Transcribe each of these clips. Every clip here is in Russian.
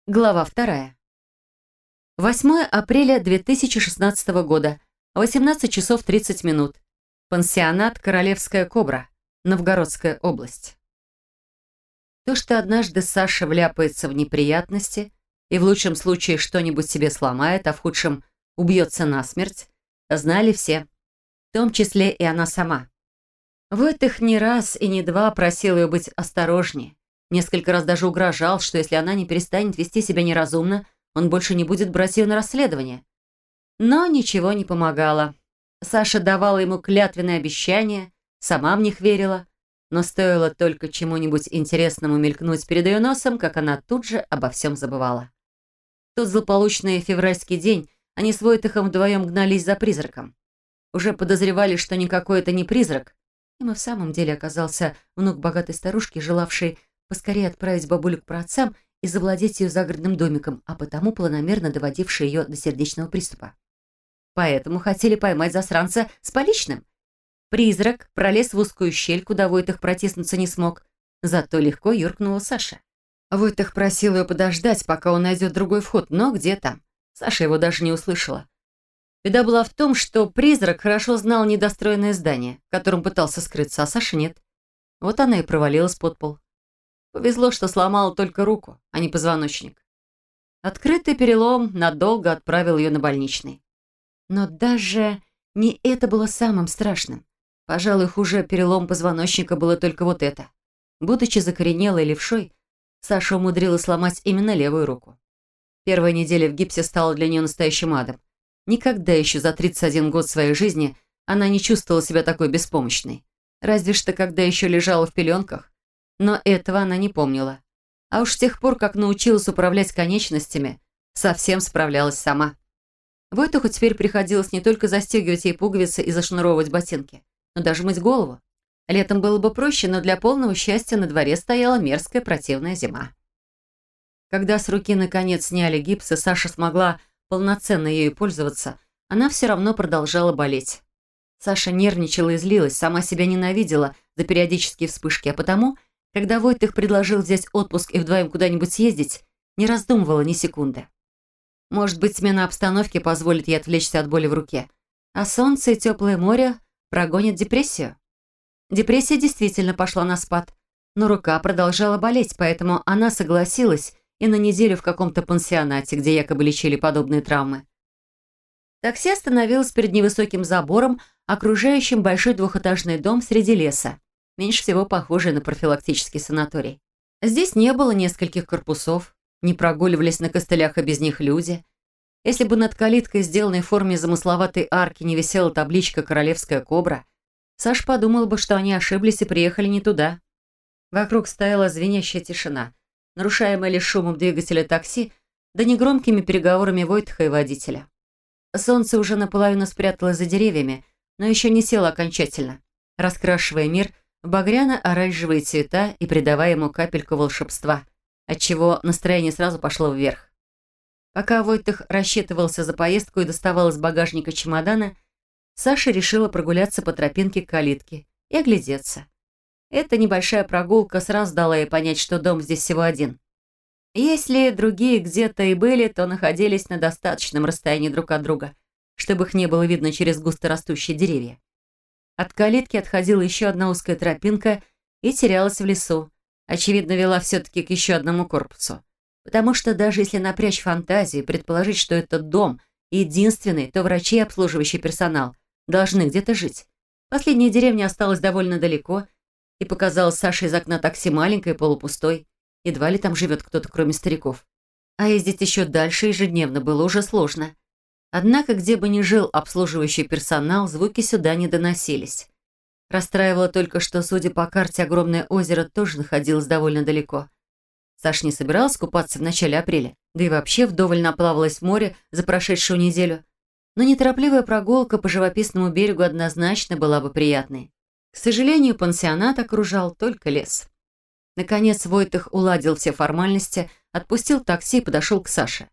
Глава 2. 8 апреля 2016 года, 18 часов 30 минут. Пансионат «Королевская кобра», Новгородская область. То, что однажды Саша вляпается в неприятности и в лучшем случае что-нибудь себе сломает, а в худшем убьется насмерть, знали все, в том числе и она сама. Войтых не раз и не два просил ее быть осторожнее. Несколько раз даже угрожал, что если она не перестанет вести себя неразумно, он больше не будет брать ее на расследование. Но ничего не помогало. Саша давала ему клятвенные обещания, сама в них верила, но стоило только чему-нибудь интересному мелькнуть перед ее носом, как она тут же обо всем забывала. В тот злополучный февральский день они с Войтыхом вдвоем гнались за призраком. Уже подозревали, что никакой это не призрак. Им и в самом деле оказался внук богатой старушки, желавший поскорее отправить бабулю к праотцам и завладеть ее загородным домиком, а потому планомерно доводивший ее до сердечного приступа. Поэтому хотели поймать засранца с поличным. Призрак пролез в узкую щель, куда Войтых протиснуться не смог, зато легко юркнула Саша. Войтых просил ее подождать, пока он найдет другой вход, но где там? Саша его даже не услышала. Беда была в том, что призрак хорошо знал недостроенное здание, в котором пытался скрыться, а Саша нет. Вот она и провалилась под пол. Повезло, что сломала только руку, а не позвоночник. Открытый перелом надолго отправил ее на больничный. Но даже не это было самым страшным. Пожалуй, хуже перелом позвоночника было только вот это. Будучи закоренелой левшой, Саша умудрилась сломать именно левую руку. Первая неделя в гипсе стала для нее настоящим адом. Никогда еще за 31 год своей жизни она не чувствовала себя такой беспомощной. Разве что когда еще лежала в пеленках. Но этого она не помнила. А уж с тех пор, как научилась управлять конечностями, совсем справлялась сама. Войтуху теперь приходилось не только застегивать ей пуговицы и зашнуровывать ботинки, но даже мыть голову. Летом было бы проще, но для полного счастья на дворе стояла мерзкая противная зима. Когда с руки наконец сняли гипс, и Саша смогла полноценно ею пользоваться, она все равно продолжала болеть. Саша нервничала и злилась, сама себя ненавидела за периодические вспышки, а потому, когда Войтых предложил взять отпуск и вдвоем куда-нибудь съездить, не раздумывала ни секунды. Может быть, смена обстановки позволит ей отвлечься от боли в руке, а солнце и теплое море прогонят депрессию. Депрессия действительно пошла на спад, но рука продолжала болеть, поэтому она согласилась и на неделю в каком-то пансионате, где якобы лечили подобные травмы. Такси остановилось перед невысоким забором, окружающим большой двухэтажный дом среди леса, меньше всего похожий на профилактический санаторий. Здесь не было нескольких корпусов, не прогуливались на костылях и без них люди. Если бы над калиткой, сделанной в форме замысловатой арки, не висела табличка «Королевская кобра», Саш подумал бы, что они ошиблись и приехали не туда. Вокруг стояла звенящая тишина, нарушаемая лишь шумом двигателя такси да негромкими переговорами Войтыха и водителя. Солнце уже наполовину спряталось за деревьями, но еще не село окончательно, раскрашивая мир в багряно-оранжевые цвета и придавая ему капельку волшебства, отчего настроение сразу пошло вверх. Пока Войтых рассчитывался за поездку и доставал из багажника чемодана, Саша решила прогуляться по тропинке к калитке и оглядеться. Эта небольшая прогулка сразу дала ей понять, что дом здесь всего один. Если другие где-то и были, то находились на достаточном расстоянии друг от друга, чтобы их не было видно через густорастущие деревья. От калитки отходила еще одна узкая тропинка и терялась в лесу. Очевидно, вела все-таки к еще одному корпусу. Потому что даже если напрячь фантазию и предположить, что этот дом единственный, то врачи и обслуживающий персонал должны где-то жить. Последняя деревня осталась довольно далеко и показалась Саше из окна такси маленькой и полупустой. Едва ли там живет кто-то, кроме стариков. А ездить еще дальше ежедневно было уже сложно. Однако, где бы ни жил обслуживающий персонал, звуки сюда не доносились. Расстраивало только, что, судя по карте, огромное озеро тоже находилось довольно далеко. Саша не собиралась купаться в начале апреля, да и вообще вдоволь наплавалась в море за прошедшую неделю. Но неторопливая прогулка по живописному берегу однозначно была бы приятной. К сожалению, пансионат окружал только лес. Наконец Войтых уладил все формальности, отпустил такси и подошел к Саше.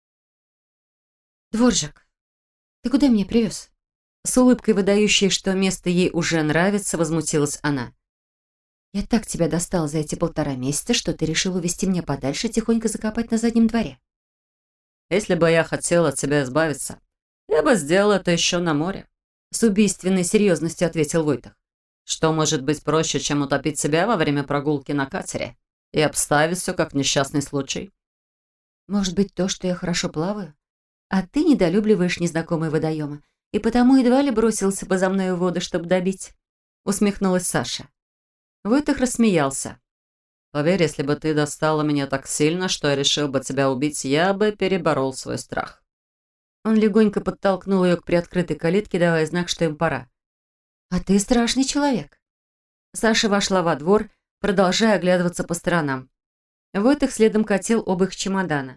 «Дворжик, ты куда меня привез?» С улыбкой, выдающей, что место ей уже нравится, возмутилась она. Я так тебя достала за эти 1,5 месяца, что ты решил увести меня подальше, тихонько закопать на заднем дворе. Если бы я хотел от тебя избавиться, я бы сделал это еще на море. С убийственной серьезностью ответил Войтах. Что может быть проще, чем утопить себя во время прогулки на катере и обставить все как несчастный случай? Может быть, то, что я хорошо плаваю? А ты недолюбливаешь незнакомые водоемы, и потому едва ли бросился бы за мной в воду, чтобы добить. Усмехнулась Саша. Войтах рассмеялся. Поверь, если бы ты достала меня так сильно, что я решил бы тебя убить, я бы переборол свой страх. Он легонько подтолкнул ее к приоткрытой калитке, давая знак, что им пора. «А ты страшный человек». Саша вошла во двор, продолжая оглядываться по сторонам. Войтах следом катил оба их чемодана.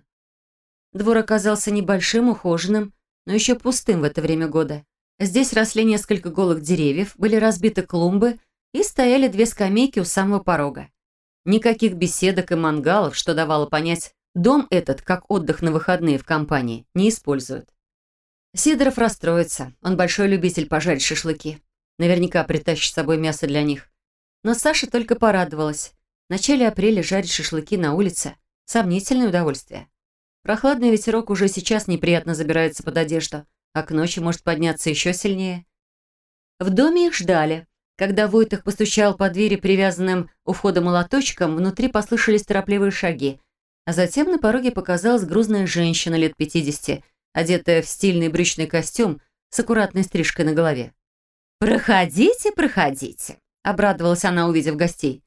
Двор оказался небольшим, ухоженным, но еще пустым в это время года. Здесь росли несколько голых деревьев, были разбиты клумбы и стояли 2 скамейки у самого порога. Никаких беседок и мангалов, что давало понять, дом этот, как отдых на выходные в компании, не используют. Сидоров расстроится, он большой любитель пожарить шашлыки. Наверняка притащит с собой мясо для них. Но Саша только порадовалась. В начале апреля жарить шашлыки на улице – сомнительное удовольствие. Прохладный ветерок уже сейчас неприятно забирается под одежду, а к ночи может подняться еще сильнее. В доме их ждали. Когда Войтах постучал по двери привязанным у входа молоточком, внутри послышались торопливые шаги, а затем на пороге показалась грузная женщина лет 50, одетая в стильный брючный костюм с аккуратной стрижкой на голове. «Проходите, проходите», — обрадовалась она, увидев гостей.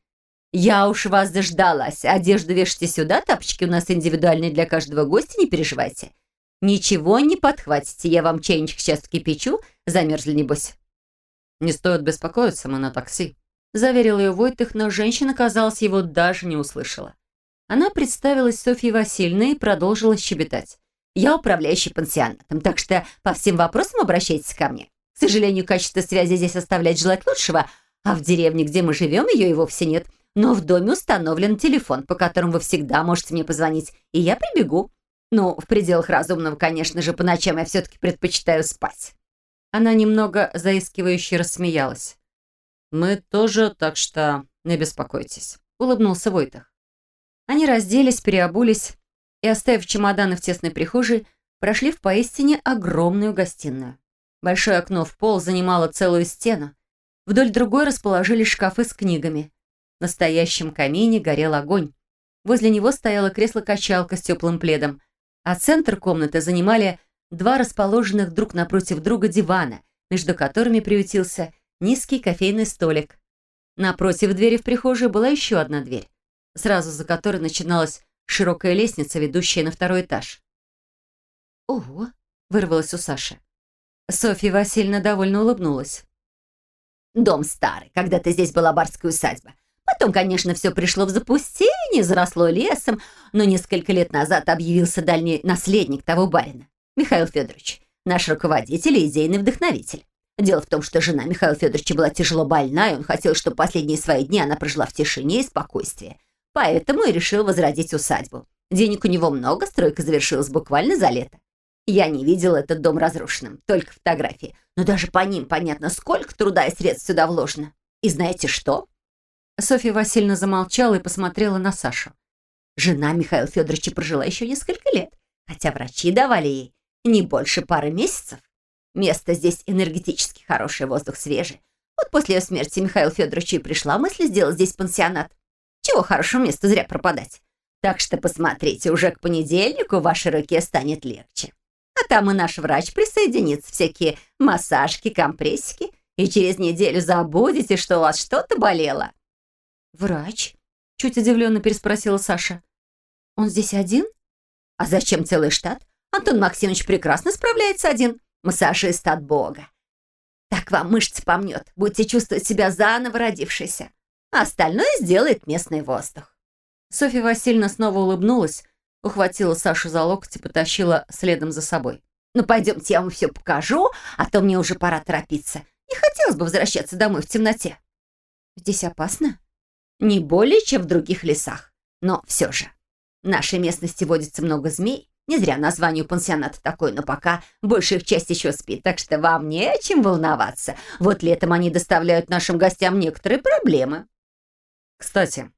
«Я уж вас дождалась. Одежду вешайте сюда, тапочки у нас индивидуальные для каждого гостя, не переживайте. Ничего не подхватите, я вам чайничек сейчас вкипячу, замерзли небось». «Не стоит беспокоиться, мы на такси», — заверил ее Войтах, но женщина, казалось, его даже не услышала. Она представилась Софьей Васильевной и продолжила щебетать. «Я управляющий пансионатом, так что по всем вопросам обращайтесь ко мне. К сожалению, качество связи здесь оставляет желать лучшего, а в деревне, где мы живем, ее и вовсе нет. Но в доме установлен телефон, по которому вы всегда можете мне позвонить, и я прибегу. Ну, в пределах разумного, конечно же, по ночам я все-таки предпочитаю спать». Она немного заискивающе рассмеялась. «Мы тоже, так что не беспокойтесь», — улыбнулся Войтах. Они разделись, переобулись и, оставив чемоданы в тесной прихожей, прошли в поистине огромную гостиную. Большое окно в пол занимало целую стену. Вдоль другой расположились шкафы с книгами. В настоящем камине горел огонь. Возле него стояло кресло-качалка с теплым пледом, а центр комнаты занимали 2 расположенных друг напротив друга дивана, между которыми приютился низкий кофейный столик. Напротив двери в прихожей была еще одна дверь, сразу за которой начиналась широкая лестница, ведущая на 2-й этаж. «Ого!» — вырвалось у Саши. Софья Васильевна довольно улыбнулась. «Дом старый, когда-то здесь была барская усадьба. Потом, конечно, все пришло в запустение, заросло лесом, но несколько лет назад объявился дальний наследник того барина, Михаил Федорович, наш руководитель и идейный вдохновитель. Дело в том, что жена Михаила Федоровича была тяжело больна, и он хотел, чтобы последние свои дни она прожила в тишине и спокойствии. Поэтому и решил возродить усадьбу. Денег у него много, стройка завершилась буквально за лето. Я не видела этот дом разрушенным, только фотографии. Но даже по ним понятно, сколько труда и средств сюда вложено. И знаете что?» Софья Васильевна замолчала и посмотрела на Сашу. Жена Михаила Федоровича прожила еще несколько лет, хотя врачи давали ей не больше пары месяцев. Место здесь энергетически хорошее, воздух свежий. Вот после ее смерти Михаилу Федоровичу и пришла мысль сделать здесь пансионат. Чего хорошему месту зря пропадать. Так что посмотрите, уже к понедельнику вашей руке станет легче. А там и наш врач присоединится, всякие массажки, компрессики, и через неделю забудете, что у вас что-то болело». «Врач?» — чуть удивленно переспросила Саша. «Он здесь один?» «А зачем целый штат? Антон Максимович прекрасно справляется один. Массажист от Бога. Так вам мышцы помнет, будете чувствовать себя заново родившейся. А остальное сделает местный воздух». Софья Васильевна снова улыбнулась, ухватила Сашу за локоть и потащила следом за собой. «Ну, пойдемте, я вам все покажу, а то мне уже пора торопиться. Не хотелось бы возвращаться домой в темноте». «Здесь опасно?» «Не более, чем в других лесах. Но все же. В нашей местности водится много змей. Не зря название у пансионата такое, но пока большая их часть еще спит, так что вам не о чем волноваться. Вот летом они доставляют нашим гостям некоторые проблемы». Кстати,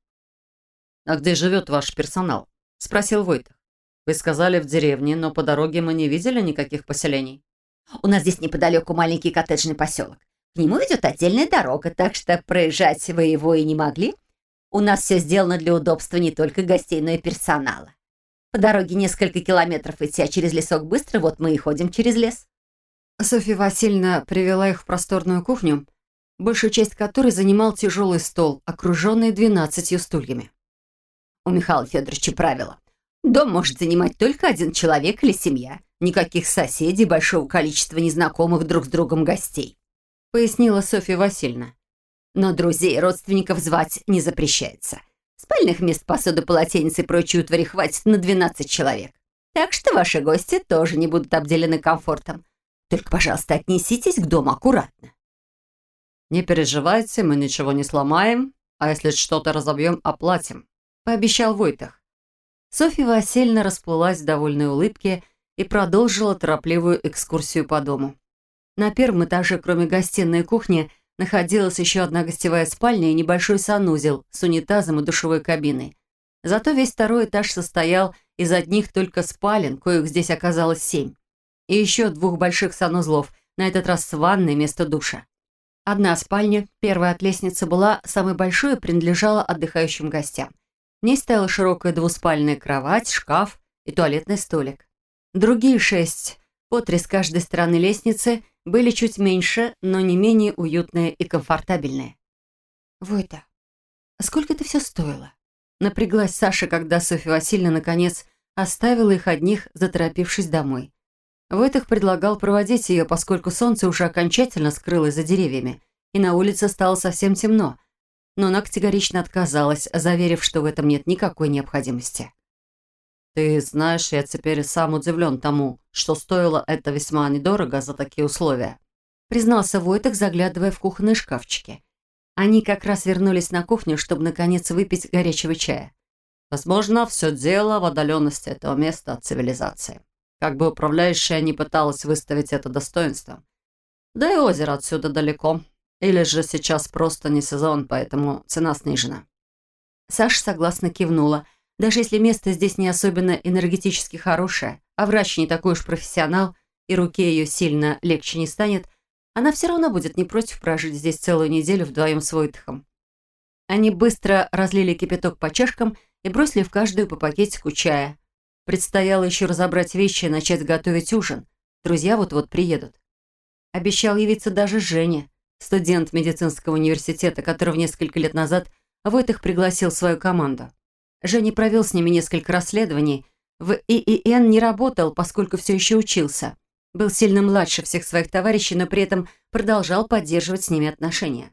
а где живет ваш персонал? Спросил Войтах. Вы сказали в деревне, но по дороге мы не видели никаких поселений. У нас здесь неподалеку маленький коттеджный поселок. К нему ведет отдельная дорога, так что проезжать вы его и не могли. У нас все сделано для удобства не только гостей, но и персонала. По дороге несколько километров идти, а через лесок быстро, вот мы и ходим через лес. Софья Васильевна привела их в просторную кухню, большую часть которой занимал тяжелый стол, окруженный 12 стульями. У Михаила Федоровича правило. Дом может занимать только один человек или семья. Никаких соседей, большого количества незнакомых друг с другом гостей, Пояснила Софья Васильевна. но друзей и родственников звать не запрещается. Спальных мест, посуды, полотенец и прочей утвари хватит на 12 человек. Так что ваши гости тоже не будут обделены комфортом. Только, пожалуйста, отнеситесь к дому аккуратно. Не переживайте, мы ничего не сломаем, а если что-то разобьем, оплатим, пообещал Войтах. Софья Васильевна расплылась в довольной улыбке и продолжила торопливую экскурсию по дому. На первом этаже, кроме гостиной и кухни, находилась еще одна гостевая спальня и небольшой санузел с унитазом и душевой кабиной. Зато весь второй этаж состоял из одних только спален, коих здесь оказалось 7. И еще 2 больших санузлов, на этот раз с ванной вместо душа. Одна спальня, первая от лестницы, была самой большой и принадлежала отдыхающим гостям. В ней стояла широкая двуспальная кровать, шкаф и туалетный столик. Другие 6, по 3 с каждой стороны лестницы, были чуть меньше, но не менее уютные и комфортабельные. «Войта, а сколько это все стоило?» Напряглась Саша, когда Софья Васильевна, наконец, оставила их одних, заторопившись домой. Войтах предлагал проводить ее, поскольку солнце уже окончательно скрылось за деревьями, и на улице стало совсем темно. Но она категорично отказалась, заверив, что в этом нет никакой необходимости. Ты знаешь, я теперь сам удивлен тому, что стоило это весьма недорого за такие условия, признался Войтах, заглядывая в кухонные шкафчики. Они как раз вернулись на кухню, чтобы, наконец, выпить горячего чая. Возможно, все дело в отдаленности этого места от цивилизации. Как бы управляющая не пыталась выставить это достоинством. Да и озеро отсюда далеко. Или же сейчас просто не сезон, поэтому цена снижена. Саша согласно кивнула. Даже если место здесь не особенно энергетически хорошее, а врач не такой уж профессионал, и руке ее сильно легче не станет, она все равно будет не против прожить здесь целую неделю вдвоем с Войтахом. Они быстро разлили кипяток по чашкам и бросили в каждую по пакетику чая. Предстояло еще разобрать вещи и начать готовить ужин. Друзья вот-вот приедут. Обещал явиться даже Женя, студент медицинского университета, которого несколько лет назад Войтах пригласил в свою команду. Женя провел с ними несколько расследований. В ИИН не работал, поскольку все еще учился. Был сильно младше всех своих товарищей, но при этом продолжал поддерживать с ними отношения.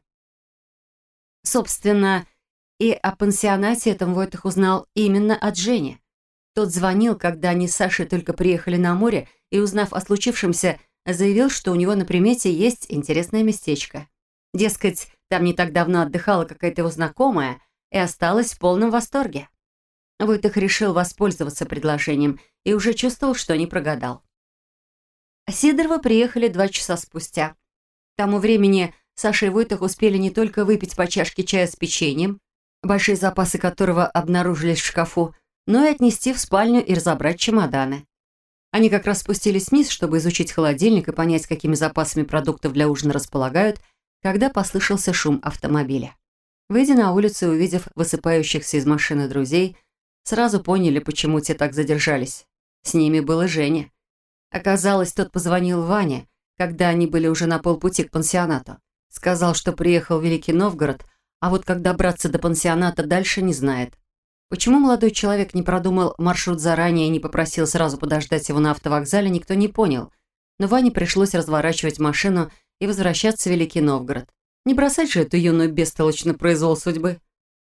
Собственно, и о пансионате этом Войтах узнал именно от Жени. Тот звонил, когда они с Сашей только приехали на море, и, узнав о случившемся, заявил, что у него на примете есть интересное местечко. Дескать, там не так давно отдыхала какая-то его знакомая и осталась в полном восторге. Войтах решил воспользоваться предложением и уже чувствовал, что не прогадал. Сидоровы приехали 2 часа спустя. К тому времени Саша и Войтах успели не только выпить по чашке чая с печеньем, большие запасы которого обнаружились в шкафу, но и отнести в спальню и разобрать чемоданы. Они как раз спустились вниз, чтобы изучить холодильник и понять, какими запасами продуктов для ужина располагают, когда послышался шум автомобиля. Выйдя на улицу и увидев высыпающихся из машины друзей, сразу поняли, почему те так задержались. С ними был и Женя. Оказалось, тот позвонил Ване, когда они были уже на полпути к пансионату. Сказал, что приехал в Великий Новгород, а вот как добраться до пансионата дальше не знает. Почему молодой человек не продумал маршрут заранее и не попросил сразу подождать его на автовокзале, никто не понял. Но Ване пришлось разворачивать машину и возвращаться в Великий Новгород. Не бросать же эту юную бестолочь на произвол судьбы.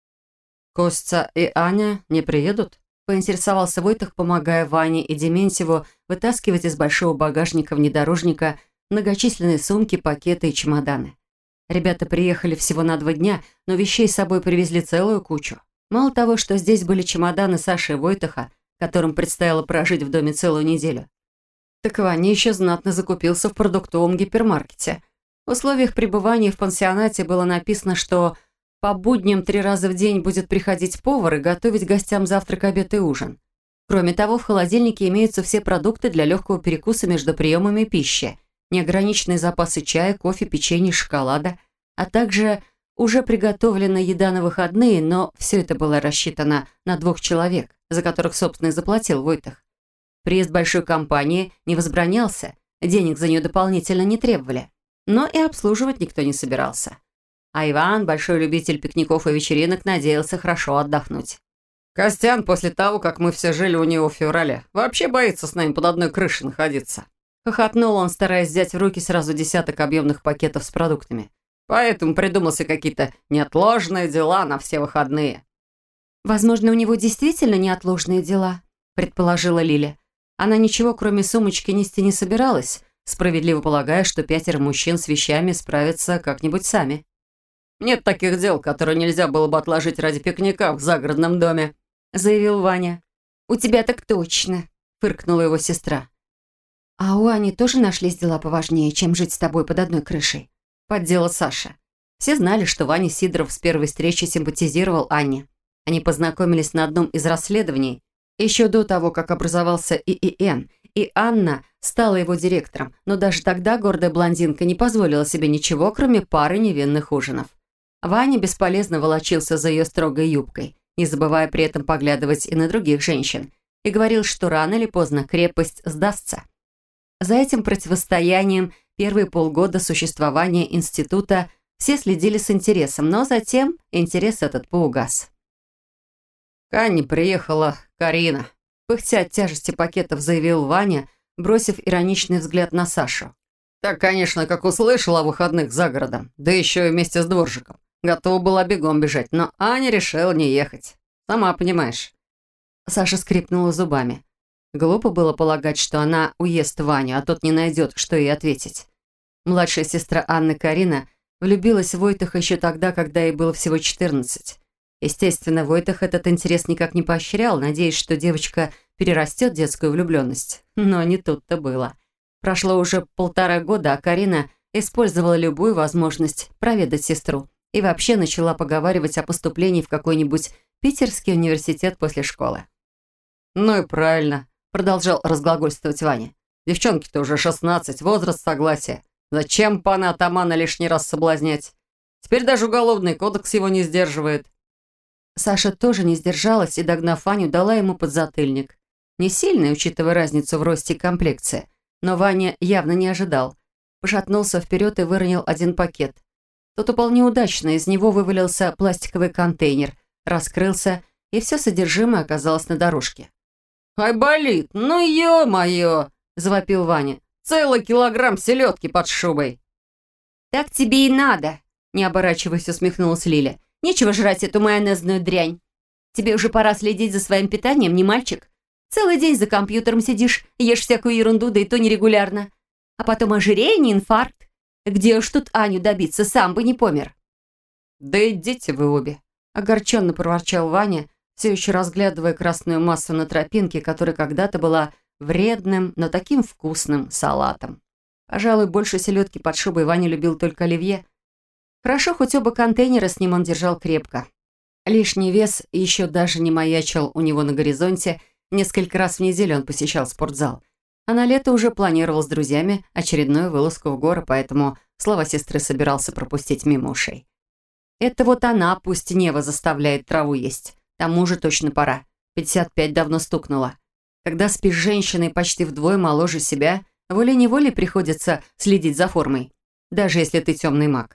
«Костя и Аня не приедут?» — поинтересовался Войтах, помогая Ване и Дементьеву вытаскивать из большого багажника внедорожника многочисленные сумки, пакеты и чемоданы. Ребята приехали всего на 2 дня, но вещей с собой привезли целую кучу. Мало того, что здесь были чемоданы Саши и Войтаха, которым предстояло прожить в доме целую неделю, так Ваня еще знатно закупился в продуктовом гипермаркете. В условиях пребывания в пансионате было написано, что По будням 3 раза в день будет приходить повар и готовить гостям завтрак, обед и ужин. Кроме того, в холодильнике имеются все продукты для легкого перекуса между приемами пищи, неограниченные запасы чая, кофе, печенья, шоколада, а также уже приготовленная еда на выходные, но все это было рассчитано на 2 человек, за которых, собственно, и заплатил Войтах. Приезд большой компании не возбранялся, денег за нее дополнительно не требовали, но и обслуживать никто не собирался. А Иван, большой любитель пикников и вечеринок, надеялся хорошо отдохнуть. Костян после того, как мы все жили у него в феврале, вообще боится с нами под одной крышей находиться. Хохотнул он, стараясь взять в руки сразу десяток объемных пакетов с продуктами. Поэтому придумался какие-то неотложные дела на все выходные. «Возможно, у него действительно неотложные дела», предположила Лиля. Она ничего, кроме сумочки, нести не собиралась, справедливо полагая, что 5 мужчин с вещами справятся как-нибудь сами. «Нет таких дел, которые нельзя было бы отложить ради пикника в загородном доме», заявил Ваня. «У тебя так точно», фыркнула его сестра. «А у Ани тоже нашлись дела поважнее, чем жить с тобой под одной крышей?» Поддела Саша. Все знали, что Ваня Сидоров с первой встречи симпатизировал Анне. Они познакомились на одном из расследований еще до того, как образовался ИИН, и Анна стала его директором, но даже тогда гордая блондинка не позволила себе ничего, кроме пары невинных ужинов. Ваня бесполезно волочился за ее строгой юбкой, не забывая при этом поглядывать и на других женщин, и говорил, что рано или поздно крепость сдастся. За этим противостоянием первые полгода существования института все следили с интересом, но затем интерес этот поугас. К Анне приехала Карина. Пыхтя от тяжести пакетов, заявил Ваня, бросив ироничный взгляд на Сашу. Так, конечно, как услышала о выходных за городом, да еще и вместе с дворжиком. Готова была бегом бежать, но Аня решила не ехать. Сама понимаешь. Саша скрипнула зубами. Глупо было полагать, что она уест Ваню, а тот не найдет, что ей ответить. Младшая сестра Анны Карина влюбилась в Войтаха еще тогда, когда ей было всего 14. Естественно, Войтах этот интерес никак не поощрял, надеясь, что девочка перерастет детскую влюбленность. Но не тут-то было. Прошло уже 1,5 года, а Карина использовала любую возможность проведать сестру и вообще начала поговаривать о поступлении в какой-нибудь питерский университет после школы. «Ну и правильно», — продолжал разглагольствовать Ваня. «Девчонке-то уже 16, возраст согласия. Зачем пана атамана лишний раз соблазнять? Теперь даже уголовный кодекс его не сдерживает». Саша тоже не сдержалась и, догнав Ваню, дала ему подзатыльник. Не сильный, учитывая разницу в росте и комплекции, но Ваня явно не ожидал. Пошатнулся вперед и выронил один пакет. Тот упал неудачно, из него вывалился пластиковый контейнер, раскрылся, и все содержимое оказалось на дорожке. «Ай, болит! Ну, ё-моё!» – завопил Ваня. «Целый килограмм селедки под шубой!» «Так тебе и надо!» – не оборачиваясь, усмехнулась Лиля. «Нечего жрать эту майонезную дрянь. Тебе уже пора следить за своим питанием, не мальчик? Целый день за компьютером сидишь, ешь всякую ерунду, да и то нерегулярно. А потом ожирение, инфаркт. Где уж тут Аню добиться, сам бы не помер». «Да идите вы обе!» – огорченно проворчал Ваня, все еще разглядывая красную массу на тропинке, которая когда-то была вредным, но таким вкусным салатом. Пожалуй, больше селедки под шубой Ваня любил только оливье. Хорошо, хоть оба контейнера с ним он держал крепко. Лишний вес еще даже не маячил у него на горизонте. Несколько раз в неделю он посещал спортзал. А на лето уже планировал с друзьями очередную вылазку в горы, поэтому слова сестры собирался пропустить мимо ушей. Это вот она, пусть Нева, заставляет траву есть. Тому же точно пора. 55 давно стукнуло. Когда спишь с женщиной почти вдвое моложе себя, волей-неволей приходится следить за формой, даже если ты темный маг.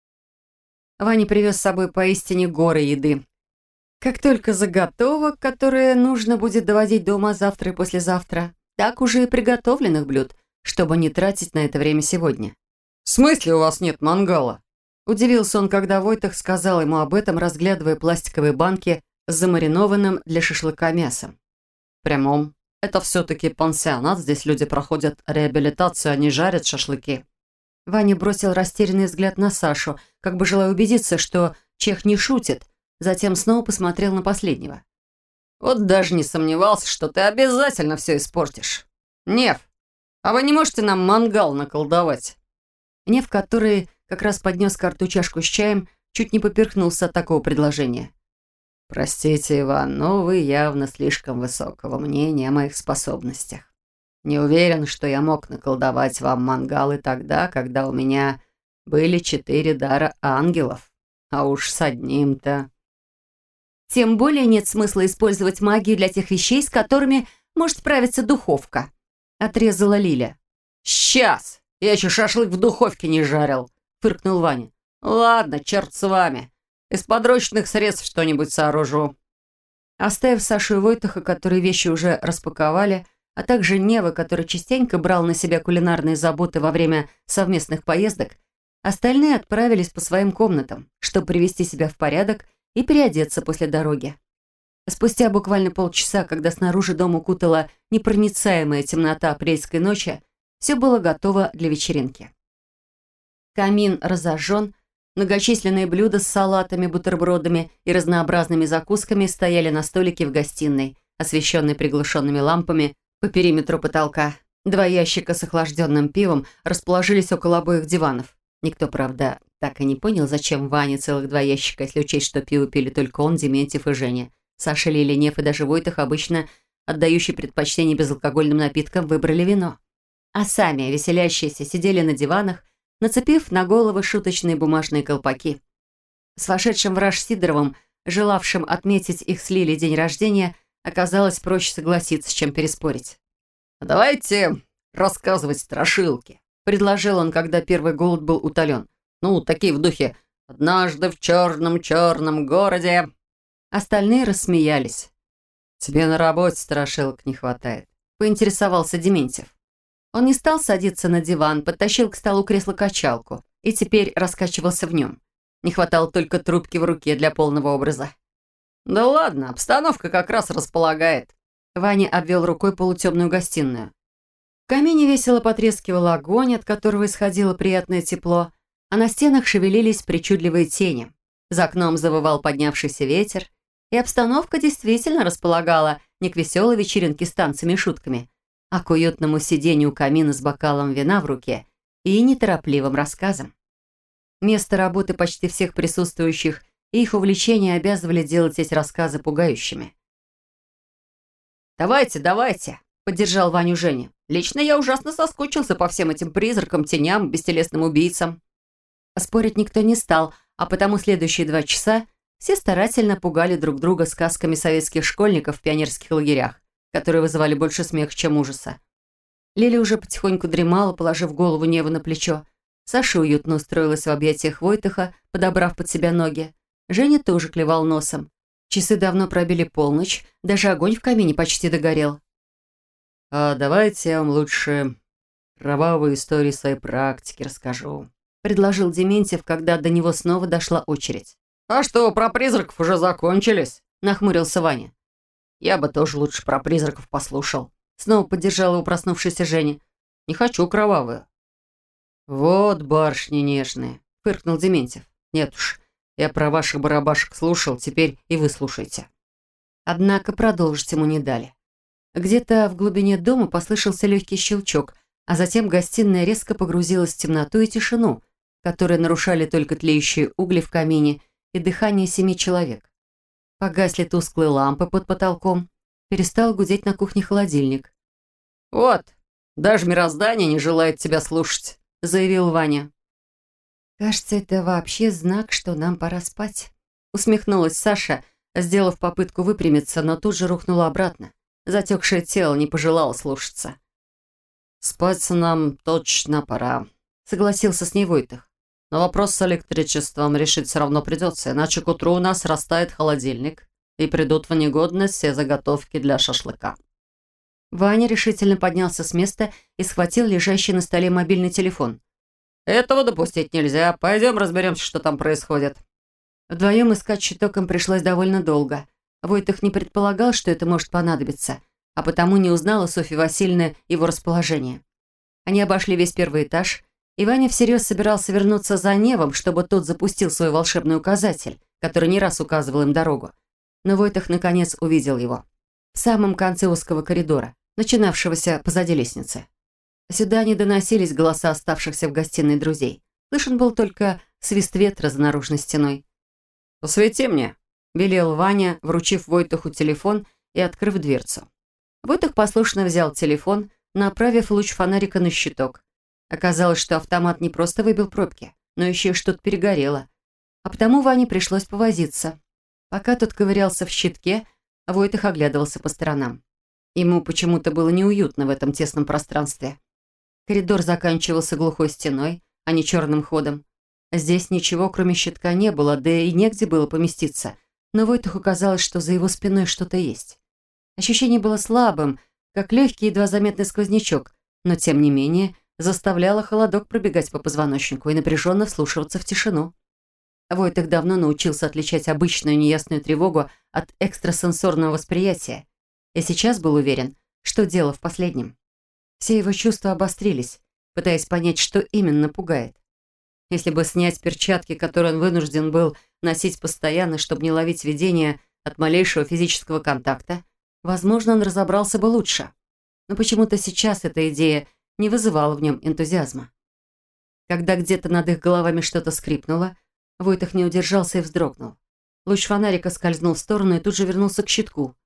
Ваня привез с собой поистине горы еды. Как только заготовок, которые нужно будет доводить до ума завтра и послезавтра, так уже и приготовленных блюд, чтобы не тратить на это время сегодня. «В смысле у вас нет мангала?» Удивился он, когда Войтах сказал ему об этом, разглядывая пластиковые банки с замаринованным для шашлыка мясом. «В прямом. Это все-таки пансионат, здесь люди проходят реабилитацию, а не жарят шашлыки». Ваня бросил растерянный взгляд на Сашу, как бы желая убедиться, что чех не шутит, затем снова посмотрел на последнего. «Вот даже не сомневался, что ты обязательно все испортишь. Нев, а вы не можете нам мангал наколдовать?» Нев, который как раз поднес к рту чашку с чаем, чуть не поперхнулся от такого предложения. «Простите, Иван, но вы явно слишком высокого мнения о моих способностях. Не уверен, что я мог наколдовать вам мангалы тогда, когда у меня были 4 дара ангелов. А уж с одним-то...» Тем более нет смысла использовать магию для тех вещей, с которыми может справиться духовка», — отрезала Лиля. «Сейчас! Я еще шашлык в духовке не жарил», — фыркнул Ваня. «Ладно, черт с вами. Из подручных средств что-нибудь сооружу». Оставив Сашу и Войтаха, которые вещи уже распаковали, а также Нева, который частенько брал на себя кулинарные заботы во время совместных поездок, остальные отправились по своим комнатам, чтобы привести себя в порядок и переодеться после дороги. Спустя буквально полчаса, когда снаружи дом укутала непроницаемая темнота апрельской ночи, все было готово для вечеринки. Камин разожжен, многочисленные блюда с салатами, бутербродами и разнообразными закусками стояли на столике в гостиной, освещенной приглушенными лампами по периметру потолка. 2 ящика с охлажденным пивом расположились около обоих диванов. Никто, правда, так и не понял, зачем Ване целых 2 ящика, если учесть, что пиво пили только он, Дементьев и Женя. Саша, Лиля, Нев и даже Войтах, обычно отдающие предпочтение безалкогольным напиткам, выбрали вино. А сами, веселящиеся, сидели на диванах, нацепив на головы шуточные бумажные колпаки. С вошедшим враж Сидоровым, желавшим отметить их с Лилей день рождения, оказалось проще согласиться, чем переспорить. «Давайте рассказывать страшилки», — предложил он, когда первый голод был утолен. «Ну, такие в духе «Однажды в черном-черном городе». Остальные рассмеялись. «Тебе на работе страшилок не хватает», — поинтересовался Дементьев. Он не стал садиться на диван, подтащил к столу кресло-качалку и теперь раскачивался в нем. Не хватало только трубки в руке для полного образа. «Да ладно, обстановка как раз располагает». Ваня обвел рукой полутемную гостиную. В камине весело потрескивал огонь, от которого исходило приятное тепло, а на стенах шевелились причудливые тени. За окном завывал поднявшийся ветер, и обстановка действительно располагала не к веселой вечеринке с танцами и шутками, а к уютному сидению у камина с бокалом вина в руке и неторопливым рассказом. Место работы почти всех присутствующих и их увлечения обязывали делать эти рассказы пугающими. «Давайте, давайте», — поддержал Ваню Женя. «Лично я ужасно соскучился по всем этим призракам, теням, бестелесным убийцам». Спорить никто не стал, а потому следующие 2 часа все старательно пугали друг друга сказками советских школьников в пионерских лагерях, которые вызывали больше смеха, чем ужаса. Лиля уже потихоньку дремала, положив голову Неву на плечо. Саша уютно устроилась в объятиях Войтаха, подобрав под себя ноги. Женя тоже клевал носом. Часы давно пробили полночь, даже огонь в камине почти догорел. «А давайте я вам лучше кровавые истории своей практики расскажу», — предложил Дементьев, когда до него снова дошла очередь. «А что, про призраков уже закончились?» — нахмурился Ваня. «Я бы тоже лучше про призраков послушал». Снова поддержал его проснувшийся Женя. «Не хочу кровавую». «Вот барышни нежные», — фыркнул Дементьев. «Нет уж, я про ваших барабашек слушал, теперь и вы слушайте». Однако продолжить ему не дали. Где-то в глубине дома послышался легкий щелчок, а затем гостиная резко погрузилась в темноту и тишину, которые нарушали только тлеющие угли в камине и дыхание 7 человек. Погасли тусклые лампы под потолком, перестал гудеть на кухне холодильник. «Вот, даже мироздание не желает тебя слушать», — заявил Ваня. «Кажется, это вообще знак, что нам пора спать», — усмехнулась Саша, сделав попытку выпрямиться, но тут же рухнула обратно. Затекшее тело не пожелало слушаться. «Спать нам точно пора», — согласился с ней Войтах. «Но вопрос с электричеством решить все равно придется, иначе к утру у нас растает холодильник, и придут в негодность все заготовки для шашлыка». Ваня решительно поднялся с места и схватил лежащий на столе мобильный телефон. «Этого допустить нельзя. Пойдем разберемся, что там происходит». Вдвоем искать щиток им пришлось довольно долго. Войтах не предполагал, что это может понадобиться, а потому не узнала Софья Васильевна его расположение. Они обошли весь первый этаж, и Ваня всерьез собирался вернуться за Невом, чтобы тот запустил свой волшебный указатель, который не раз указывал им дорогу. Но Войтах наконец увидел его. В самом конце узкого коридора, начинавшегося позади лестницы. Сюда не доносились голоса оставшихся в гостиной друзей. Слышен был только свист ветра за наружной стеной. «Посвети мне», — велел Ваня, вручив Войтуху телефон и открыв дверцу. Войтух послушно взял телефон, направив луч фонарика на щиток. Оказалось, что автомат не просто выбил пробки, но еще и что-то перегорело. А потому Ване пришлось повозиться. Пока тот ковырялся в щитке, Войтух оглядывался по сторонам. Ему почему-то было неуютно в этом тесном пространстве. Коридор заканчивался глухой стеной, а не черным ходом. Здесь ничего, кроме щитка, не было, да и негде было поместиться. Но Войтуху казалось, что за его спиной что-то есть. Ощущение было слабым, как легкий, едва заметный сквознячок, но, тем не менее, заставляло холодок пробегать по позвоночнику и напряженно вслушиваться в тишину. Войтух давно научился отличать обычную неясную тревогу от экстрасенсорного восприятия, и сейчас был уверен, что дело в последнем. Все его чувства обострились, пытаясь понять, что именно пугает. Если бы снять перчатки, которые он вынужден был носить постоянно, чтобы не ловить видения от малейшего физического контакта, возможно, он разобрался бы лучше. Но почему-то сейчас эта идея не вызывала в нем энтузиазма. Когда где-то над их головами что-то скрипнуло, Войтух не удержался и вздрогнул. Луч фонарика скользнул в сторону и тут же вернулся к щитку.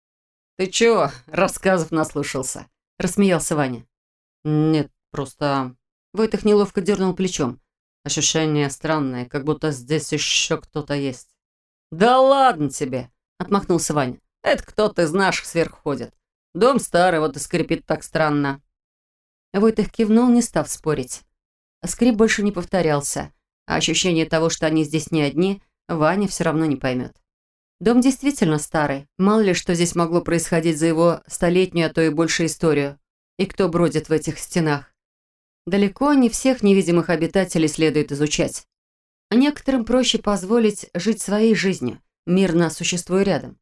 «Ты чего, рассказов наслушался?» — рассмеялся Ваня. «Нет, просто...» Войтух неловко дернул плечом. «Ощущение странное, как будто здесь еще кто-то есть». «Да ладно тебе!» — отмахнулся Ваня. «Это кто-то из наших сверху ходит. Дом старый, вот и скрипит так странно». Войтух кивнул, не став спорить. Скрип больше не повторялся, а ощущение того, что они здесь не одни, Ваня все равно не поймет. Дом действительно старый. Мало ли, что здесь могло происходить за его столетнюю, а то и больше историю. И кто бродит в этих стенах. Далеко не всех невидимых обитателей следует изучать. А некоторым проще позволить жить своей жизнью, мирно существуя рядом.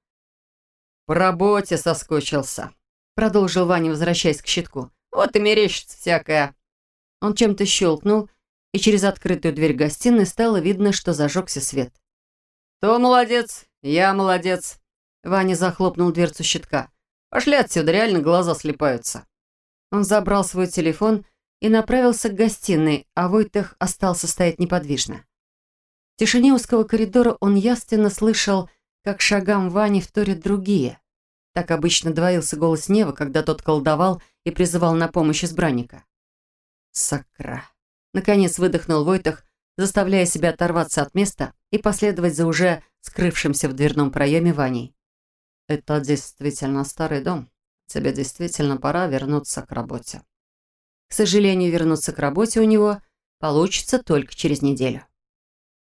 «По работе соскучился», — продолжил Ваня, возвращаясь к щитку. «Вот и мерещится всякое». Он чем-то щелкнул, и через открытую дверь гостиной стало видно, что зажегся свет. «Кто молодец? Я молодец». Ваня захлопнул дверцу щитка. «Пошли отсюда, реально глаза слипаются». Он забрал свой телефон и направился к гостиной, а Войтух остался стоять неподвижно. В тишине узкого коридора он явственно слышал, как шагам Вани вторят другие. Так обычно двоился голос Нева, когда тот колдовал и призывал на помощь избранника. «Сакра!» Наконец выдохнул Войтух, заставляя себя оторваться от места и последовать за уже скрывшимся в дверном проеме Ваней. «Это действительно старый дом. Тебе действительно пора вернуться к работе». К сожалению, вернуться к работе у него получится только через неделю.